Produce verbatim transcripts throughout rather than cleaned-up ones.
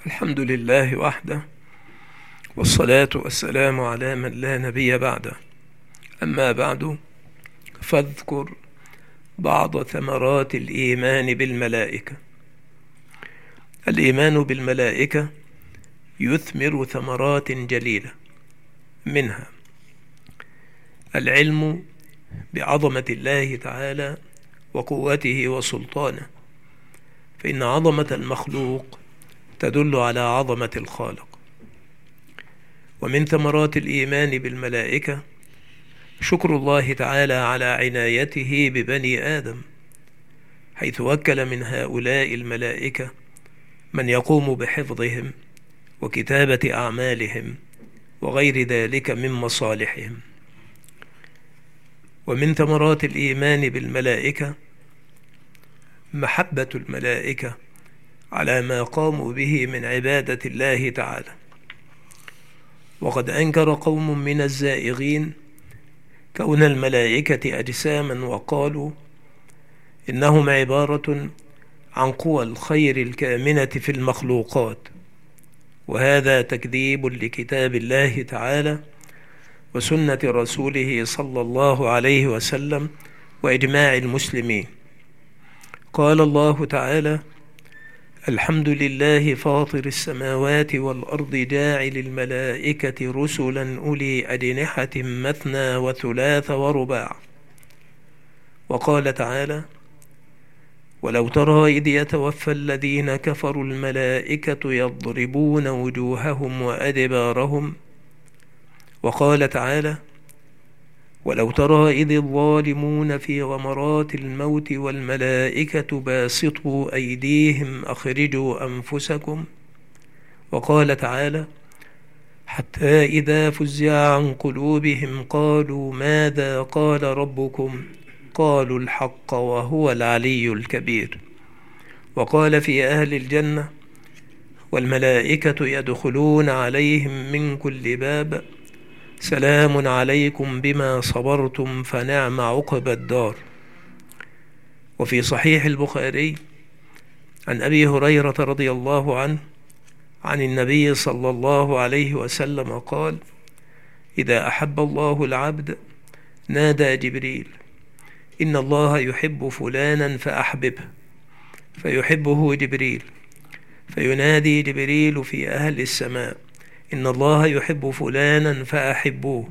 الحمد لله وحده، والصلاة والسلام على من لا نبي بعده. أما بعد، فاذكر بعض ثمرات الإيمان بالملائكة. الإيمان بالملائكة يثمر ثمرات جليلة، منها العلم بعظمة الله تعالى وقوته وسلطانه، فإن عظمة المخلوق تدل على عظمة الخالق. ومن ثمرات الإيمان بالملائكة شكر الله تعالى على عنايته ببني آدم، حيث وكل من هؤلاء الملائكة من يقوم بحفظهم وكتابة أعمالهم وغير ذلك من مصالحهم. ومن ثمرات الإيمان بالملائكة محبة الملائكة على ما قاموا به من عبادة الله تعالى. وقد أنكر قوم من الزائغين كون الملائكة أجساما، وقالوا إنهم عبارة عن قوى الخير الكامنة في المخلوقات، وهذا تكذيب لكتاب الله تعالى وسنة رسوله صلى الله عليه وسلم وإجماع المسلمين. قال الله تعالى: الحمد لله فاطر السماوات والأرض جاعل الملائكة رسلا أولي أجنحة مثنى وثلاث ورباع. وقال تعالى: ولو ترى إذ يتوفى الذين كفروا الملائكة يضربون وجوههم وأدبارهم. وقال تعالى: ولو ترى إذ الظالمون في غمرات الموت والملائكة باسطوا أيديهم أخرجوا أنفسكم. وقال تعالى: حتى إذا فزع عن قلوبهم قالوا ماذا قال ربكم قالوا الحق وهو العلي الكبير. وقال في أهل الجنة: والملائكة يدخلون عليهم من كل باب سلام عليكم بما صبرتم فنعم عقبى الدار. وفي صحيح البخاري عن أبي هريرة رضي الله عنه عن النبي صلى الله عليه وسلم قال: إذا أحب الله العبد نادى جبريل: إن الله يحب فلانا فأحببه، فيحبه جبريل، فينادي جبريل في أهل السماء: إن الله يحب فلانا فأحبوه،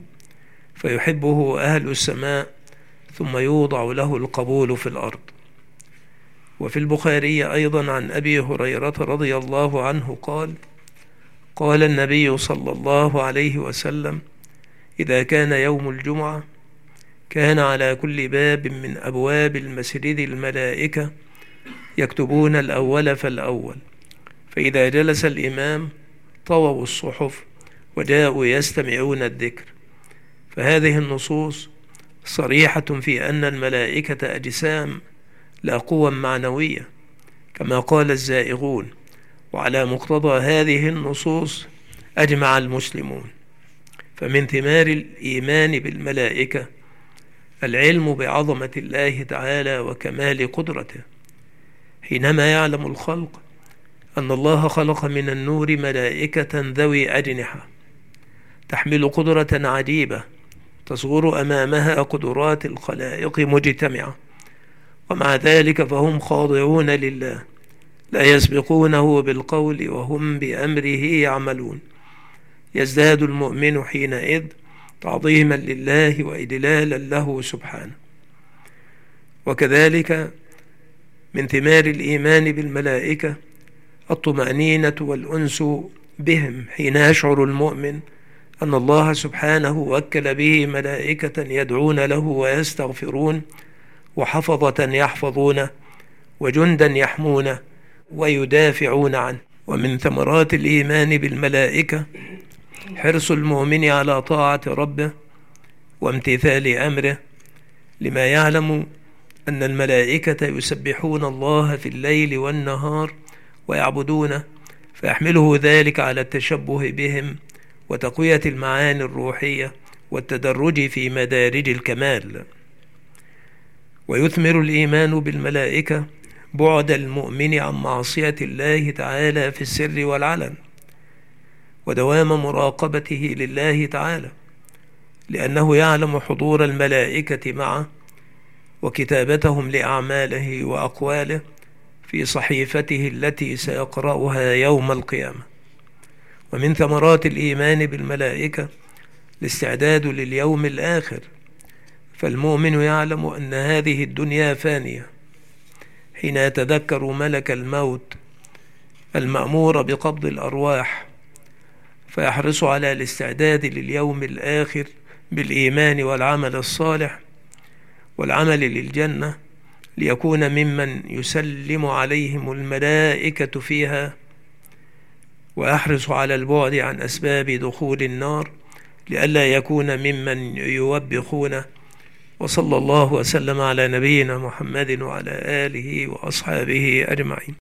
فيحبه أهل السماء، ثم يوضع له القبول في الأرض. وفي البخاري أيضا عن أبي هريرة رضي الله عنه قال: قال النبي صلى الله عليه وسلم: إذا كان يوم الجمعة كان على كل باب من أبواب المسجد الملائكة يكتبون الأول فالأول، فإذا جلس الإمام طووا الصحف وجاءوا يستمعون الذكر. فهذه النصوص صريحة في أن الملائكة أجسام لا قوى معنوية كما قال الزائغون، وعلى مقتضى هذه النصوص أجمع المسلمون. فمن ثمار الإيمان بالملائكة العلم بعظمة الله تعالى وكمال قدرته، حينما يعلم الخلق أن الله خلق من النور ملائكة ذوي أجنحة تحمل قدرة عجيبة تصغر أمامها قدرات الخلائق مجتمعة، ومع ذلك فهم خاضعون لله لا يسبقونه بالقول وهم بأمره يعملون. يزداد المؤمن حينئذ تعظيما لله وإجلالا له سبحانه. وكذلك من ثمار الإيمان بالملائكة الطمأنينة والأنس بهم، حين يشعر المؤمن أن الله سبحانه وكل به ملائكة يدعون له ويستغفرون، وحفظة يحفظونه، وجندا يحمونه ويدافعون عنه. ومن ثمرات الإيمان بالملائكة حرص المؤمن على طاعة ربه وامتثال أمره، لما يعلم أن الملائكة يسبحون الله في الليل والنهار ويعبدونه، فيحمله ذلك على التشبه بهم وتقوية المعاني الروحية والتدرج في مدارج الكمال. ويثمر الإيمان بالملائكة بعد المؤمن عن معصية الله تعالى في السر والعلن، ودوام مراقبته لله تعالى، لأنه يعلم حضور الملائكة معه وكتابتهم لأعماله وأقواله في صحيفته التي سيقرأها يوم القيامة. ومن ثمرات الإيمان بالملائكة الاستعداد لليوم الآخر، فالمؤمن يعلم أن هذه الدنيا فانية حين يتذكر ملك الموت المأمور بقبض الأرواح، فيحرص على الاستعداد لليوم الآخر بالإيمان والعمل الصالح والعمل للجنة، ليكون ممن يسلم عليهم الملائكة فيها، ويحرص على البعد عن أسباب دخول النار لئلا يكون ممن يوبخونه. وصلى الله وسلم على نبينا محمد وعلى آله وأصحابه أجمعين.